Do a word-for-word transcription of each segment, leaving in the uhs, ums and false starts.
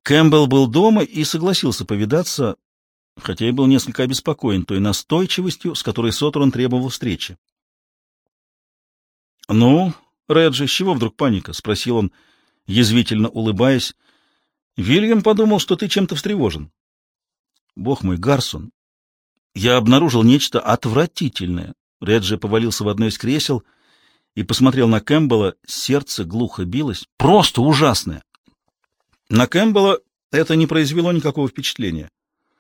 Кэмпбелл был дома и согласился повидаться, хотя и был несколько обеспокоен той настойчивостью, с которой Сотерн требовал встречи. «Ну, Реджи, с чего вдруг паника?» — спросил он, язвительно улыбаясь. «Вильям подумал, что ты чем-то встревожен». «Бог мой, Гарсон, я обнаружил нечто отвратительное». Реджи повалился в одно из кресел и посмотрел на Кэмпбелла. Сердце глухо билось. «Просто ужасное!» На Кэмпбелла это не произвело никакого впечатления.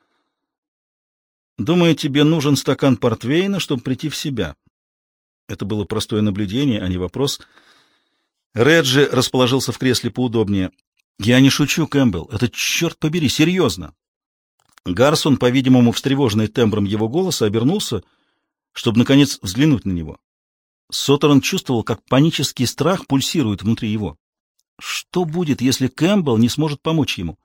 «Думаю, тебе нужен стакан портвейна, чтобы прийти в себя». Это было простое наблюдение, а не вопрос. Реджи расположился в кресле поудобнее. «Я не шучу, Кэмпбелл. Это, черт побери, серьезно». Гарсон, по-видимому, встревоженный тембром его голоса, обернулся, чтобы, наконец, взглянуть на него. Сотерн чувствовал, как панический страх пульсирует внутри его. Что будет, если Кэмпбелл не сможет помочь ему?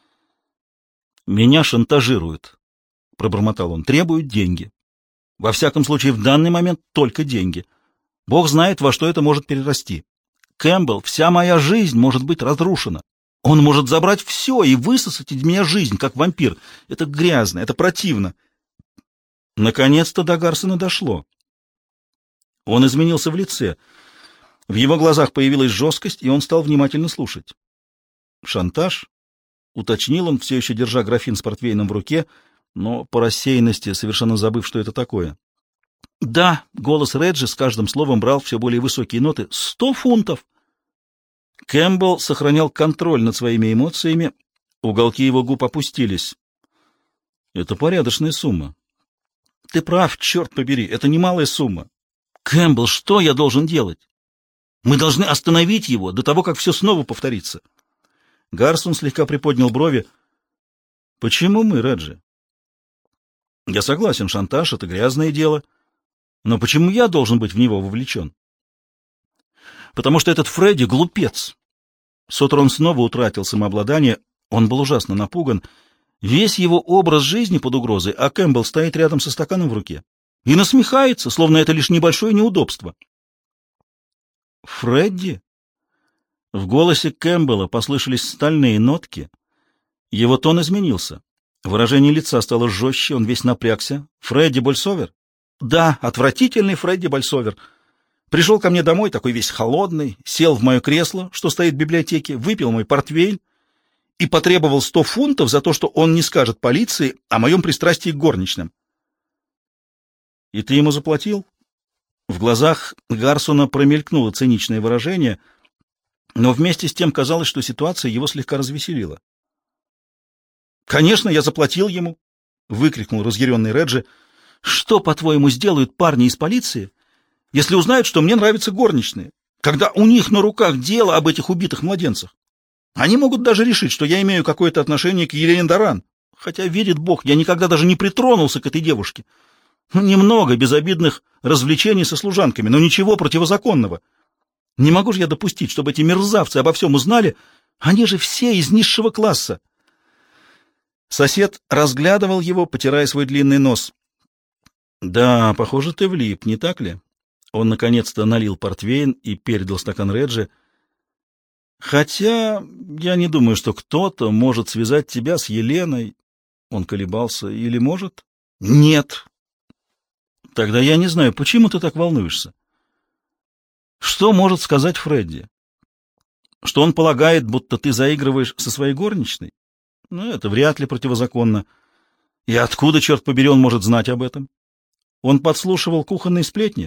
«Меня шантажируют», — пробормотал он, — «требуют деньги. Во всяком случае, в данный момент только деньги. Бог знает, во что это может перерасти. Кэмпбелл, вся моя жизнь может быть разрушена. Он может забрать все и высосать из меня жизнь, как вампир. Это грязно, это противно». Наконец-то до Гарсона дошло. Он изменился в лице. В его глазах появилась жесткость, и он стал внимательно слушать. «Шантаж?» — уточнил он, все еще держа графин с портвейном в руке, но по рассеянности совершенно забыв, что это такое. «Да», — голос Реджи с каждым словом брал все более высокие ноты. «Сто фунтов!» Кэмпбелл сохранял контроль над своими эмоциями, уголки его губ опустились. «Это порядочная сумма». «Ты прав, черт побери, это немалая сумма. Кэмпбелл, что я должен делать? Мы должны остановить его до того, как все снова повторится». Гарсон слегка приподнял брови. «Почему мы, Реджи?» «Я согласен, шантаж — это грязное дело. Но почему я должен быть в него вовлечен?» «Потому что этот Фредди — глупец». Сотерн снова утратил самообладание. Он был ужасно напуган. Весь его образ жизни под угрозой, а Кэмпбелл стоит рядом со стаканом в руке и насмехается, словно это лишь небольшое неудобство. «Фредди?» В голосе Кэмпбелла послышались стальные нотки. Его тон изменился. Выражение лица стало жестче, он весь напрягся. «Фредди Больсовер?» «Да, отвратительный Фредди Больсовер. Пришел ко мне домой, такой весь холодный, сел в мое кресло, что стоит в библиотеке, выпил мой портвейн и потребовал сто фунтов за то, что он не скажет полиции о моем пристрастии к горничным». «И ты ему заплатил?» В глазах Гарсона промелькнуло циничное выражение, но вместе с тем казалось, что ситуация его слегка развеселила. «Конечно, я заплатил ему!» — выкрикнул разъяренный Реджи. «Что, по-твоему, сделают парни из полиции, если узнают, что мне нравятся горничные, когда у них на руках дело об этих убитых младенцах? Они могут даже решить, что я имею какое-то отношение к Елене Доран, хотя, видит Бог, я никогда даже не притронулся к этой девушке. Немного безобидных развлечений со служанками, но ничего противозаконного. Не могу же я допустить, чтобы эти мерзавцы обо всем узнали. Они же все из низшего класса». Сосед разглядывал его, потирая свой длинный нос. «Да, похоже, ты влип, не так ли?» Он наконец-то налил портвейн и передал стакан Реджи. «Хотя я не думаю, что кто-то может связать тебя с Еленой». Он колебался. «Или может?» «Нет». «Тогда я не знаю, почему ты так волнуешься?» «Что может сказать Фредди? Что он полагает, будто ты заигрываешь со своей горничной? Ну, это вряд ли противозаконно. И откуда, черт побери, он может знать об этом? Он подслушивал кухонные сплетни?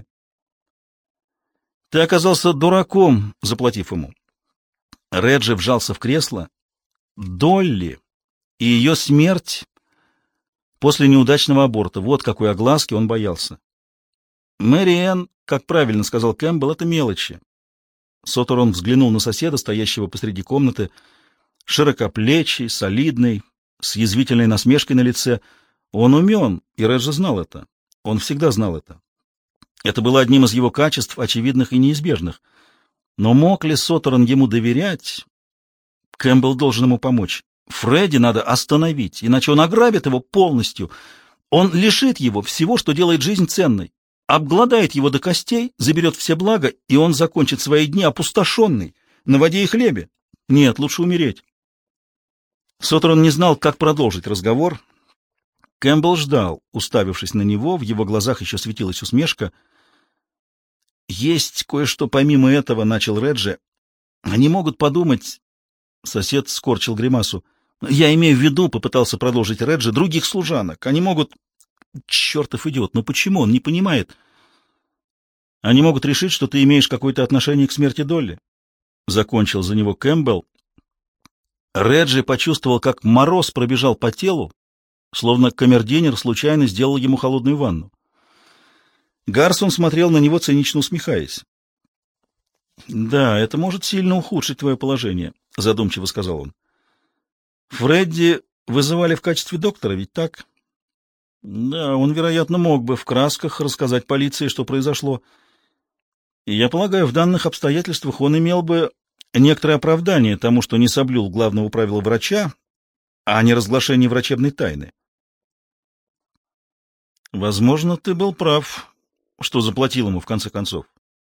Ты оказался дураком, заплатив ему». Реджи вжался в кресло. Долли и ее смерть после неудачного аборта. Вот какой огласки он боялся. Мэри Энн, как правильно сказал Кэмпбелл, это мелочи. Сотерн взглянул на соседа, стоящего посреди комнаты, широкоплечий, солидный, с язвительной насмешкой на лице. Он умен, и Реджи знал это. Он всегда знал это. Это было одним из его качеств, очевидных и неизбежных. Но мог ли Сотерн ему доверять? Кэмпбелл должен ему помочь. Фредди надо остановить, иначе он ограбит его полностью. Он лишит его всего, что делает жизнь ценной, обгладает его до костей, заберет все блага, и он закончит свои дни опустошенный, на воде и хлебе. Нет, лучше умереть. Сотерон не знал, как продолжить разговор. Кэмпбелл ждал, уставившись на него, в его глазах еще светилась усмешка. «Есть кое-что помимо этого», — начал Реджи. «Они могут подумать...» Сосед скорчил гримасу. «Я имею в виду», — попытался продолжить Реджи, — «других служанок. Они могут...» «Чертов идиот, но почему? Он не понимает». «Они могут решить, что ты имеешь какое-то отношение к смерти Долли», — закончил за него Кэмпбелл. Реджи почувствовал, как мороз пробежал по телу, словно камердинер случайно сделал ему холодную ванну. Гарсон смотрел на него, цинично усмехаясь. «Да, это может сильно ухудшить твое положение», — задумчиво сказал он. «Фредди вызывали в качестве доктора, ведь так?» «Да, он, вероятно, мог бы в красках рассказать полиции, что произошло. И я полагаю, в данных обстоятельствах он имел бы некоторое оправдание тому, что не соблюл главного правила врача, а не разглашение врачебной тайны. Возможно, ты был прав, что заплатил ему в конце концов».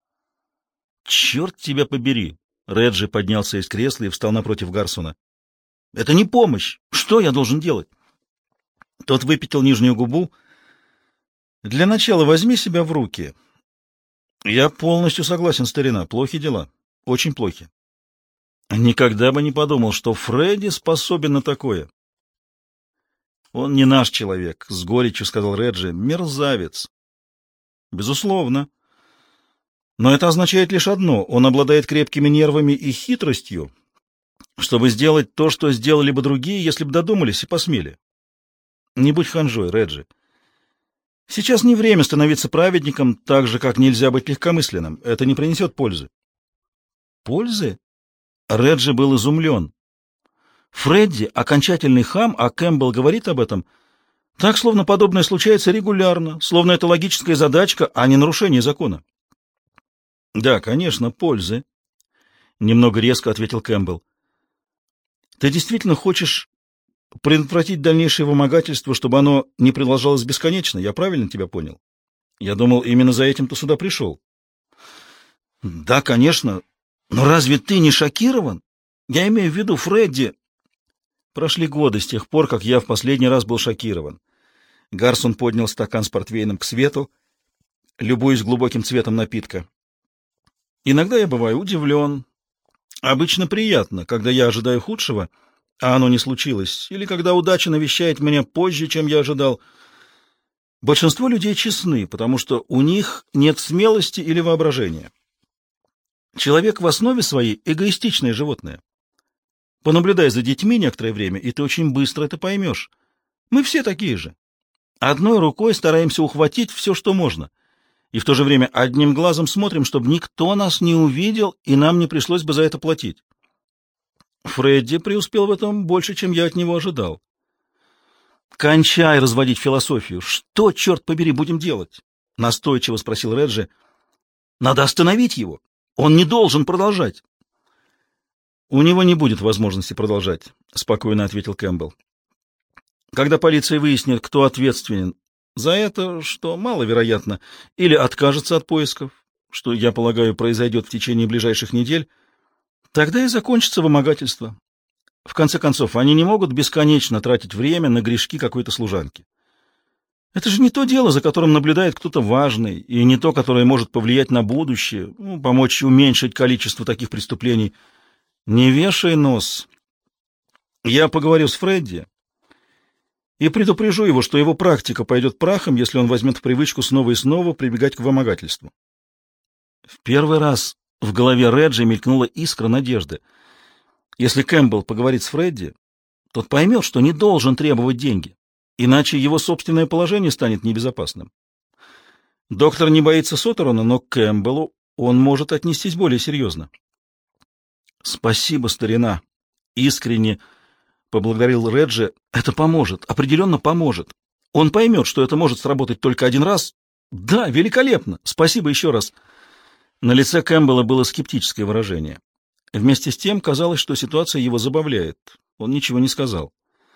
«Черт тебя побери!» Реджи поднялся из кресла и встал напротив Гарсона. «Это не помощь! Что я должен делать?» Тот выпятил нижнюю губу. «Для начала возьми себя в руки». «Я полностью согласен, старина. Плохи дела. Очень плохи». «Никогда бы не подумал, что Фредди способен на такое». «Он не наш человек», — с горечью сказал Реджи. «Мерзавец». «Безусловно. Но это означает лишь одно. Он обладает крепкими нервами и хитростью, чтобы сделать то, что сделали бы другие, если бы додумались и посмели. Не будь ханжой, Реджи. Сейчас не время становиться праведником, так же, как нельзя быть легкомысленным. Это не принесет пользы». «Пользы?» Реджи был изумлен. Фредди — окончательный хам, а Кэмпбелл говорит об этом так, словно подобное случается регулярно, словно это логическая задачка, а не нарушение закона. «Да, конечно, пользы», — немного резко ответил Кэмпбелл. «Ты действительно хочешь предотвратить дальнейшее вымогательство, чтобы оно не продолжалось бесконечно? Я правильно тебя понял? Я думал, именно за этим ты сюда пришел». «Да, конечно. Но разве ты не шокирован? Я имею в виду Фредди...» Прошли годы с тех пор, как я в последний раз был шокирован. Гарсон поднял стакан с портвейном к свету, любуясь глубоким цветом напитка. «Иногда я бываю удивлен. Обычно приятно, когда я ожидаю худшего, а оно не случилось, или когда удача навещает меня позже, чем я ожидал. Большинство людей честны, потому что у них нет смелости или воображения. Человек в основе своей эгоистичное животное. Понаблюдай за детьми некоторое время, и ты очень быстро это поймешь. Мы все такие же. Одной рукой стараемся ухватить все, что можно, и в то же время одним глазом смотрим, чтобы никто нас не увидел, и нам не пришлось бы за это платить. Фредди преуспел в этом больше, чем я от него ожидал. «Кончай разводить философию. Что, черт побери, будем делать?» — настойчиво спросил Реджи. «Надо остановить его. Он не должен продолжать». «У него не будет возможности продолжать», — спокойно ответил Кэмпбелл. «Когда полиция выяснит, кто ответственен за это, что маловероятно, или откажется от поисков, что, я полагаю, произойдет в течение ближайших недель, тогда и закончится вымогательство. В конце концов, они не могут бесконечно тратить время на грешки какой-то служанки. Это же не то дело, за которым наблюдает кто-то важный, и не то, которое может повлиять на будущее, ну, помочь уменьшить количество таких преступлений. Не вешай нос. Я поговорю с Фредди и предупрежу его, что его практика пойдет прахом, если он возьмет в привычку снова и снова прибегать к вымогательству». В первый раз в голове Реджи мелькнула искра надежды. Если Кэмпбелл поговорит с Фредди, тот поймет, что не должен требовать деньги, иначе его собственное положение станет небезопасным. Доктор не боится Сотерона, но к Кэмпбеллу он может отнестись более серьезно. «Спасибо, старина», — искренне поблагодарил Реджи. «Это поможет, определенно поможет. Он поймет, что это может сработать только один раз. Да, великолепно. Спасибо еще раз». На лице Кэмпбелла было скептическое выражение. Вместе с тем казалось, что ситуация его забавляет. Он ничего не сказал.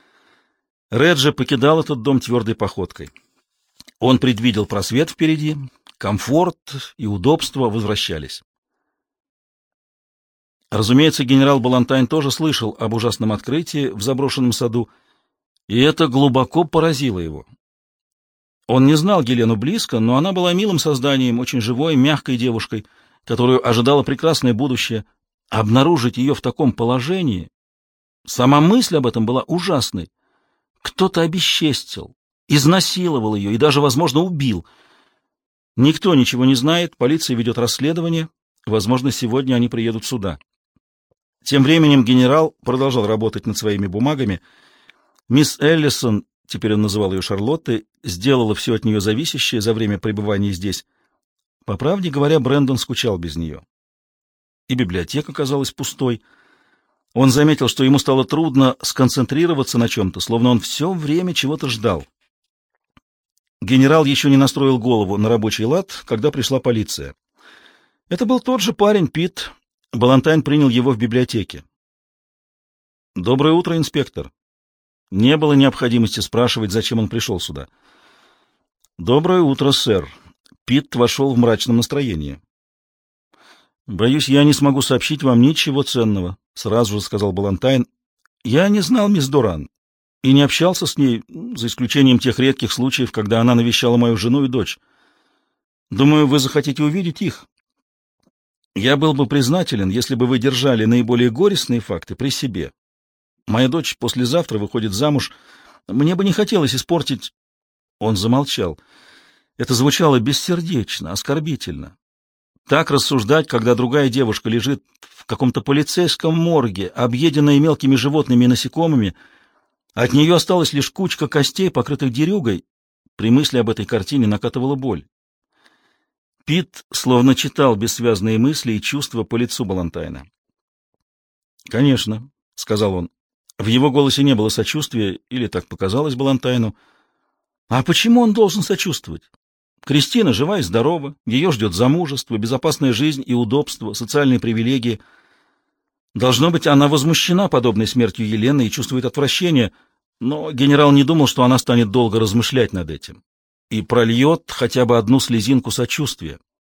Реджи покидал этот дом твердой походкой. Он предвидел просвет впереди, комфорт и удобство возвращались. Разумеется, генерал Балантайн тоже слышал об ужасном открытии в заброшенном саду, и это глубоко поразило его. Он не знал Гелену близко, но она была милым созданием, очень живой, мягкой девушкой, которую ожидало прекрасное будущее. Обнаружить ее в таком положении, сама мысль об этом была ужасной. Кто-то обесчестил, изнасиловал ее и даже, возможно, убил. Никто ничего не знает, полиция ведет расследование, возможно, сегодня они приедут сюда. Тем временем генерал продолжал работать над своими бумагами. Мисс Эллисон, теперь он называл ее Шарлоттой, сделала все от нее зависящее за время пребывания здесь. По правде говоря, Брэндон скучал без нее. И библиотека казалась пустой. Он заметил, что ему стало трудно сконцентрироваться на чем-то, словно он все время чего-то ждал. Генерал еще не настроил голову на рабочий лад, когда пришла полиция. Это был тот же парень, Пит. Балантайн принял его в библиотеке. «Доброе утро, инспектор». Не было необходимости спрашивать, зачем он пришел сюда. «Доброе утро, сэр». Пит вошел в мрачном настроении. «Боюсь, я не смогу сообщить вам ничего ценного», — сразу же сказал Балантайн. «Я не знал мисс Доран и не общался с ней, за исключением тех редких случаев, когда она навещала мою жену и дочь. Думаю, вы захотите увидеть их. Я был бы признателен, если бы вы держали наиболее горестные факты при себе. Моя дочь послезавтра выходит замуж. Мне бы не хотелось испортить...» Он замолчал. Это звучало бессердечно, оскорбительно. Так рассуждать, когда другая девушка лежит в каком-то полицейском морге, объеденная мелкими животными и насекомыми, от нее осталась лишь кучка костей, покрытых дерюгой. При мысли об этой картине накатывала боль. Пит словно читал бессвязные мысли и чувства по лицу Балантайна. «Конечно», — сказал он. В его голосе не было сочувствия, или так показалось Балантайну. «А почему он должен сочувствовать? Кристина жива и здорова, ее ждет замужество, безопасная жизнь и удобство, социальные привилегии. Должно быть, она возмущена подобной смертью Елены и чувствует отвращение, но генерал не думал, что она станет долго размышлять над этим и прольет хотя бы одну слезинку сочувствия.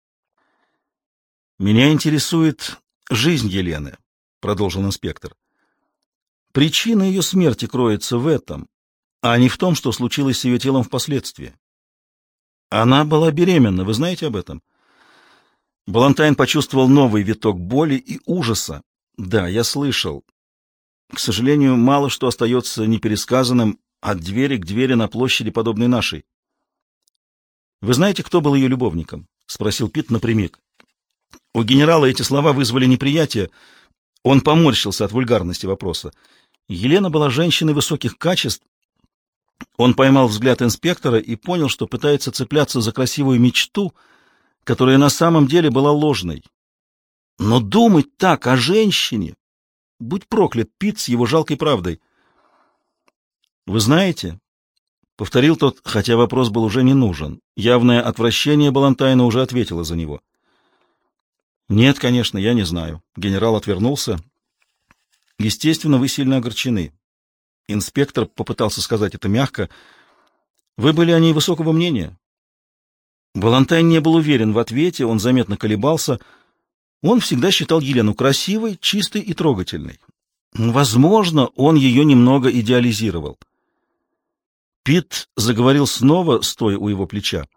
«Меня интересует жизнь Елены», — продолжил инспектор. «Причина ее смерти кроется в этом, а не в том, что случилось с ее телом впоследствии. Она была беременна, вы знаете об этом?» Балантайн почувствовал новый виток боли и ужаса. «Да, я слышал. К сожалению, мало что остается непересказанным от двери к двери на площади, подобной нашей». «Вы знаете, кто был ее любовником?» — спросил Пит напрямик. У генерала эти слова вызвали неприятие. Он поморщился от вульгарности вопроса. Елена была женщиной высоких качеств. Он поймал взгляд инспектора и понял, что пытается цепляться за красивую мечту, которая на самом деле была ложной. Но думать так о женщине... Будь проклят Пит с его жалкой правдой. «Вы знаете...» — повторил тот, хотя вопрос был уже не нужен. Явное отвращение Балантайна уже ответило за него. «Нет, конечно, я не знаю». Генерал отвернулся. «Естественно, вы сильно огорчены». Инспектор попытался сказать это мягко. «Вы были о ней высокого мнения?» Балантайн не был уверен в ответе, он заметно колебался. Он всегда считал Елену красивой, чистой и трогательной. Возможно, он ее немного идеализировал. Пит заговорил снова, стоя у его плеча.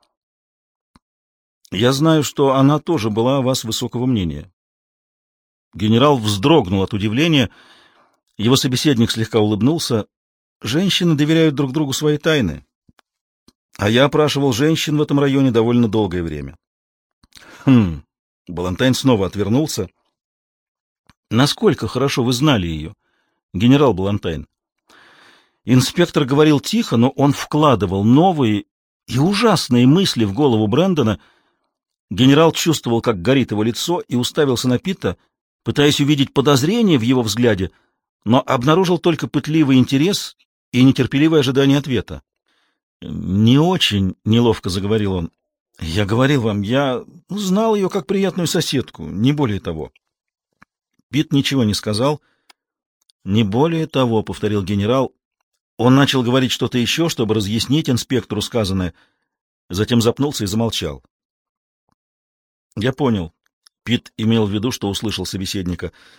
«Я знаю, что она тоже была о вас высокого мнения». Генерал вздрогнул от удивления. Его собеседник слегка улыбнулся. «Женщины доверяют друг другу свои тайны. А я опрашивал женщин в этом районе довольно долгое время». «Хм...» Балантайн снова отвернулся. «Насколько хорошо вы знали ее, генерал Балантайн?» Инспектор говорил тихо, но он вкладывал новые и ужасные мысли в голову Брэндона. Генерал чувствовал, как горит его лицо, и уставился на Питта, пытаясь увидеть подозрение в его взгляде, но обнаружил только пытливый интерес и нетерпеливое ожидание ответа. «Не очень», — неловко заговорил он. «Я говорил вам, я знал ее как приятную соседку, не более того». Питт ничего не сказал. «Не более того», — повторил генерал. Он начал говорить что-то еще, чтобы разъяснить инспектору сказанное, затем запнулся и замолчал. «Я понял». Питт имел в виду, что услышал собеседника.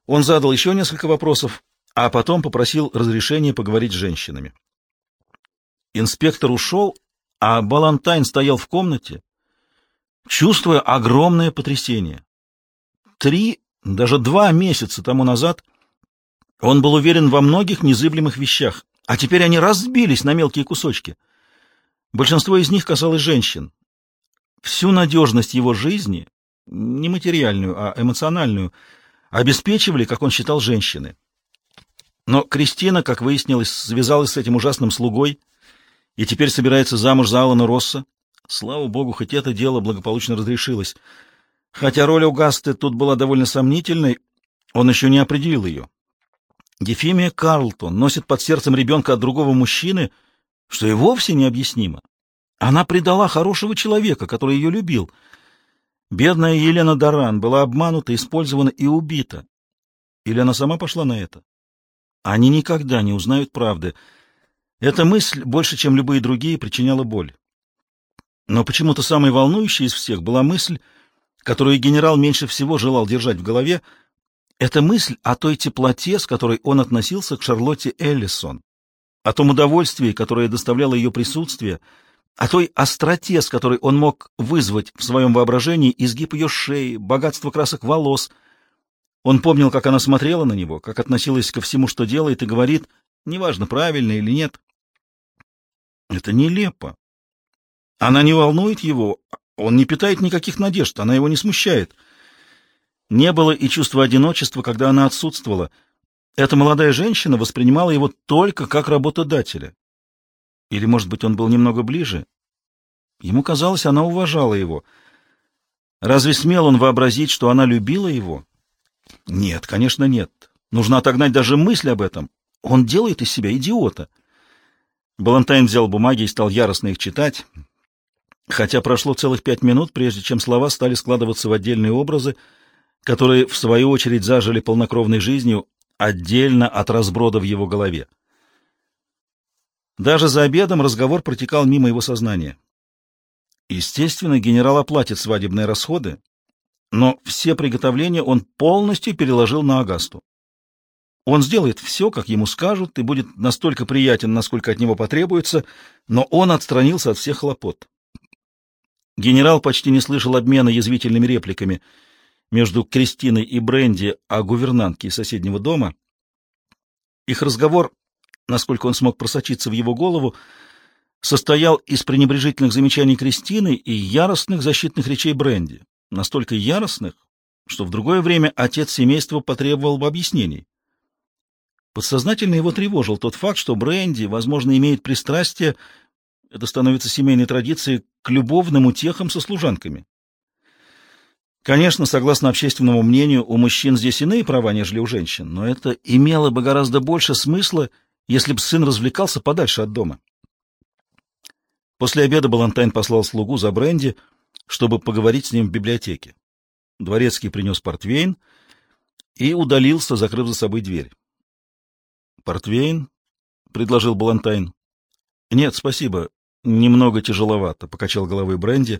Он задал еще несколько вопросов, а потом попросил разрешения поговорить с женщинами. Инспектор ушел, а Балантайн стоял в комнате, чувствуя огромное потрясение. Три, даже два месяца тому назад он был уверен во многих незыблемых вещах, а теперь они разбились на мелкие кусочки. Большинство из них касалось женщин. Всю надежность его жизни, не материальную, а эмоциональную, обеспечивали, как он считал, женщины. Но Кристина, как выяснилось, связалась с этим ужасным слугой и теперь собирается замуж за Алана Росса. Слава богу, хоть это дело благополучно разрешилось. Хотя роль Огасты тут была довольно сомнительной, он еще не определил ее. Ефимия Карлтон носит под сердцем ребенка от другого мужчины, что и вовсе необъяснимо. Она предала хорошего человека, который ее любил. Бедная Елена Доран была обманута, использована и убита. Или она сама пошла на это? Они никогда не узнают правды. Эта мысль, больше чем любые другие, причиняла боль. Но почему-то самой волнующей из всех была мысль, которую генерал меньше всего желал держать в голове. Это мысль о той теплоте, с которой он относился к Шарлотте Эллисон, о том удовольствии, которое доставляло ее присутствие, о той остроте, с которой он мог вызвать в своем воображении изгиб ее шеи, богатство красок волос. Он помнил, как она смотрела на него, как относилась ко всему, что делает, и говорит, неважно, правильно или нет. Это нелепо. Она не волнует его, он не питает никаких надежд, она его не смущает. Не было и чувства одиночества, когда она отсутствовала. Эта молодая женщина воспринимала его только как работодателя. Или, может быть, он был немного ближе? Ему казалось, она уважала его. Разве смел он вообразить, что она любила его? Нет, конечно, нет. Нужно отогнать даже мысль об этом. Он делает из себя идиота. Балантайн взял бумаги и стал яростно их читать, хотя прошло целых пять минут, прежде чем слова стали складываться в отдельные образы, которые, в свою очередь, зажили полнокровной жизнью отдельно от разброда в его голове. Даже за обедом разговор протекал мимо его сознания. Естественно, генерал оплатит свадебные расходы, но все приготовления он полностью переложил на Огасту. Он сделает все, как ему скажут, и будет настолько приятен, насколько от него потребуется, но он отстранился от всех хлопот. Генерал почти не слышал обмена язвительными репликами между Кристиной и Бренди о гувернантке из соседнего дома. Их разговор, насколько он смог просочиться в его голову, состоял из пренебрежительных замечаний Кристины и яростных защитных речей Бренди, настолько яростных, что в другое время отец семейства потребовал бы объяснений. Подсознательно его тревожил тот факт, что Бренди, возможно, имеет пристрастие, это становится семейной традицией, к любовным утехам со служанками. Конечно, согласно общественному мнению, у мужчин здесь иные права, нежели у женщин, но это имело бы гораздо больше смысла, если бы сын развлекался подальше от дома. После обеда Балантайн послал слугу за Бренди, чтобы поговорить с ним в библиотеке. Дворецкий принес портвейн и удалился, закрыв за собой дверь. «Портвейн?» — предложил Балантайн. «Нет, спасибо. Немного тяжеловато», — покачал головой Бренди.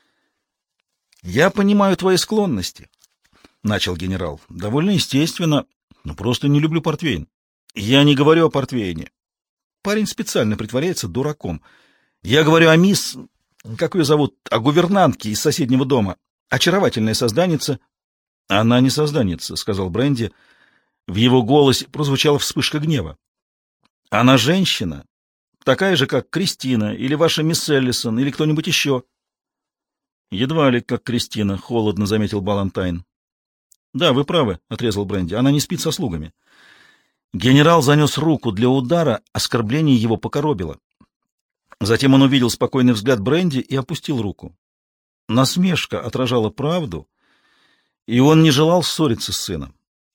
«Я понимаю твои склонности», — начал генерал. «Довольно естественно, но просто не люблю портвейн». «Я не говорю о портвейне. Парень специально притворяется дураком. Я говорю о мисс... Как ее зовут? О гувернантке из соседнего дома. Очаровательная созданица». «Она не созданица», — сказал Бренди. В его голосе прозвучала вспышка гнева. «Она женщина, такая же, как Кристина, или ваша мисс Эллисон, или кто-нибудь еще». «Едва ли, как Кристина», — холодно заметил Балантайн. «Да, вы правы», — отрезал Бренди. «Она не спит со слугами». Генерал занес руку для удара, оскорбление его покоробило. Затем он увидел спокойный взгляд Бренди и опустил руку. Насмешка отражала правду, и он не желал ссориться с сыном.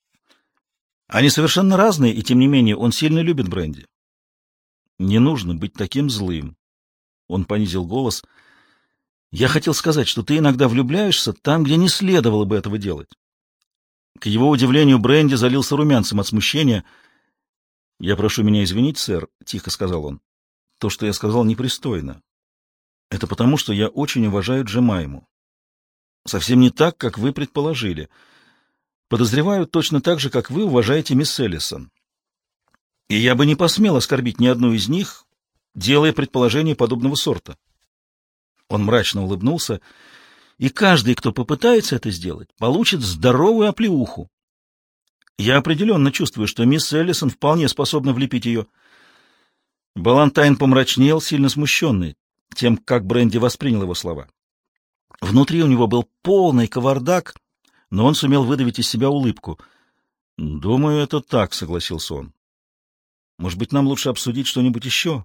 Они совершенно разные, и тем не менее он сильно любит Бренди. «Не нужно быть таким злым», — он понизил голос. «Я хотел сказать, что ты иногда влюбляешься там, где не следовало бы этого делать». К его удивлению Бренди залился румянцем от смущения. «Я прошу меня извинить, сэр», — тихо сказал он. «То, что я сказал, непристойно. Это потому, что я очень уважаю Джемайму. Совсем не так, как вы предположили. Подозреваю точно так же, как вы уважаете мисс Эллисон. И я бы не посмел оскорбить ни одну из них, делая предположение подобного сорта. Он мрачно улыбнулся, и каждый, кто попытается это сделать, получит здоровую оплеуху. Я определенно чувствую, что мисс Эллисон вполне способна влепить ее. Балантайн помрачнел, сильно смущенный тем, как Бренди воспринял его слова. Внутри у него был полный кавардак, но он сумел выдавить из себя улыбку. «Думаю, это так», — согласился он. «Может быть, нам лучше обсудить что-нибудь еще?»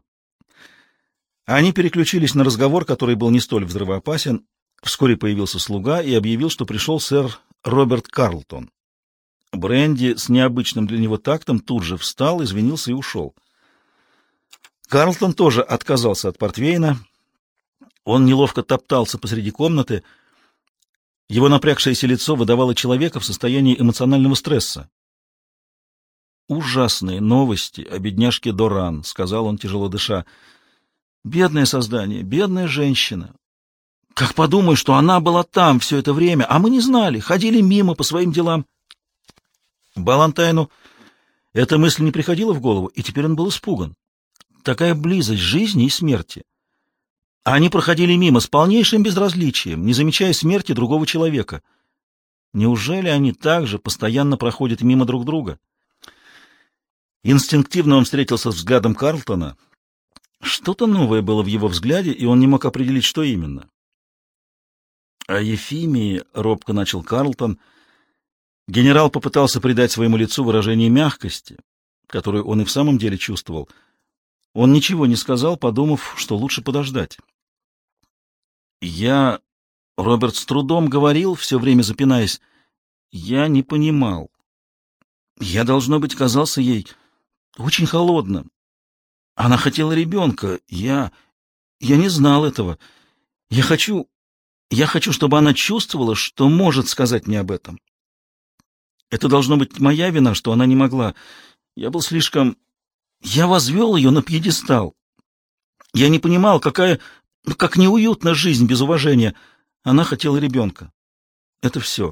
Они переключились на разговор, который был не столь взрывоопасен. Вскоре появился слуга и объявил, что пришел сэр Роберт Карлтон. Бренди с необычным для него тактом тут же встал, извинился и ушел. Карлтон тоже отказался от портвейна. Он неловко топтался посреди комнаты. Его напрягшееся лицо выдавало человека в состоянии эмоционального стресса. «Ужасные новости о бедняжке Доран», — сказал он, тяжело дыша. «Бедное создание, бедная женщина. Как подумаю, что она была там все это время, а мы не знали, ходили мимо по своим делам». Балантайну эта мысль не приходила в голову, и теперь он был испуган. Такая близость жизни и смерти. Они проходили мимо с полнейшим безразличием, не замечая смерти другого человека. Неужели они также постоянно проходят мимо друг друга? Инстинктивно он встретился с взглядом Карлтона. Что-то новое было в его взгляде, и он не мог определить, что именно. «О Ефимии», — робко начал Карлтон. Генерал попытался придать своему лицу выражение мягкости, которую он и в самом деле чувствовал. Он ничего не сказал, подумав, что лучше подождать. «Я...» — Роберт с трудом говорил, все время запинаясь. «Я не понимал. Я, должно быть, казался ей очень холодным. Она хотела ребенка. Я... Я не знал этого. Я хочу... Я хочу, чтобы она чувствовала, что может сказать мне об этом. Это должно быть моя вина, что она не могла. Я был слишком... Я возвел ее на пьедестал. Я не понимал, какая... Как неуютна жизнь без уважения. Она хотела ребенка. Это все».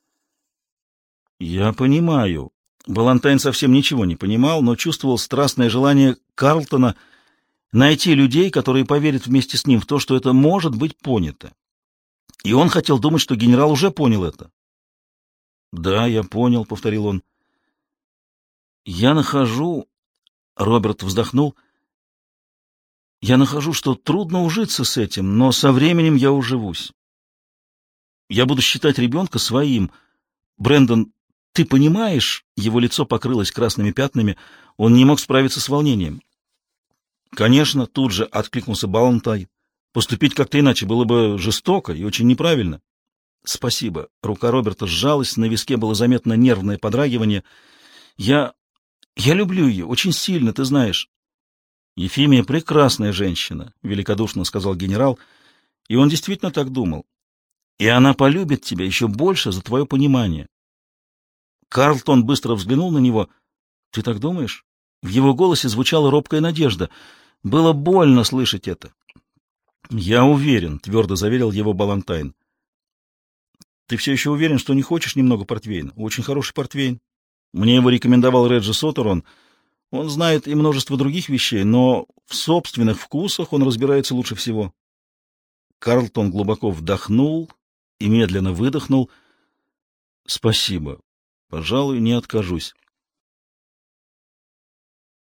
«Я понимаю». Балантайн совсем ничего не понимал, но чувствовал страстное желание Карлтона найти людей, которые поверят вместе с ним в то, что это может быть понято. И он хотел думать, что генерал уже понял это. «Да, я понял», — повторил он. «Я нахожу...» — Роберт вздохнул. «Я нахожу, что трудно ужиться с этим, но со временем я уживусь. Я буду считать ребенка своим. Брэндон, ты понимаешь?» Его лицо покрылось красными пятнами. Он не мог справиться с волнением. «Конечно», — тут же откликнулся Балантай. «Поступить как-то иначе было бы жестоко и очень неправильно». «Спасибо». Рука Роберта сжалась, на виске было заметно нервное подрагивание. «Я... я люблю ее очень сильно, ты знаешь». «Ефимия прекрасная женщина», — великодушно сказал генерал, и он действительно так думал. «И она полюбит тебя еще больше за твое понимание». Карлтон быстро взглянул на него. «Ты так думаешь?» В его голосе звучала робкая надежда. Было больно слышать это. «Я уверен», — твердо заверил его Балантайн. «Ты все еще уверен, что не хочешь немного портвейна? Очень хороший портвейн. Мне его рекомендовал Реджи Сотерон. Он знает и множество других вещей, но в собственных вкусах он разбирается лучше всего». Карлтон глубоко вдохнул и медленно выдохнул. «Спасибо. Пожалуй, не откажусь».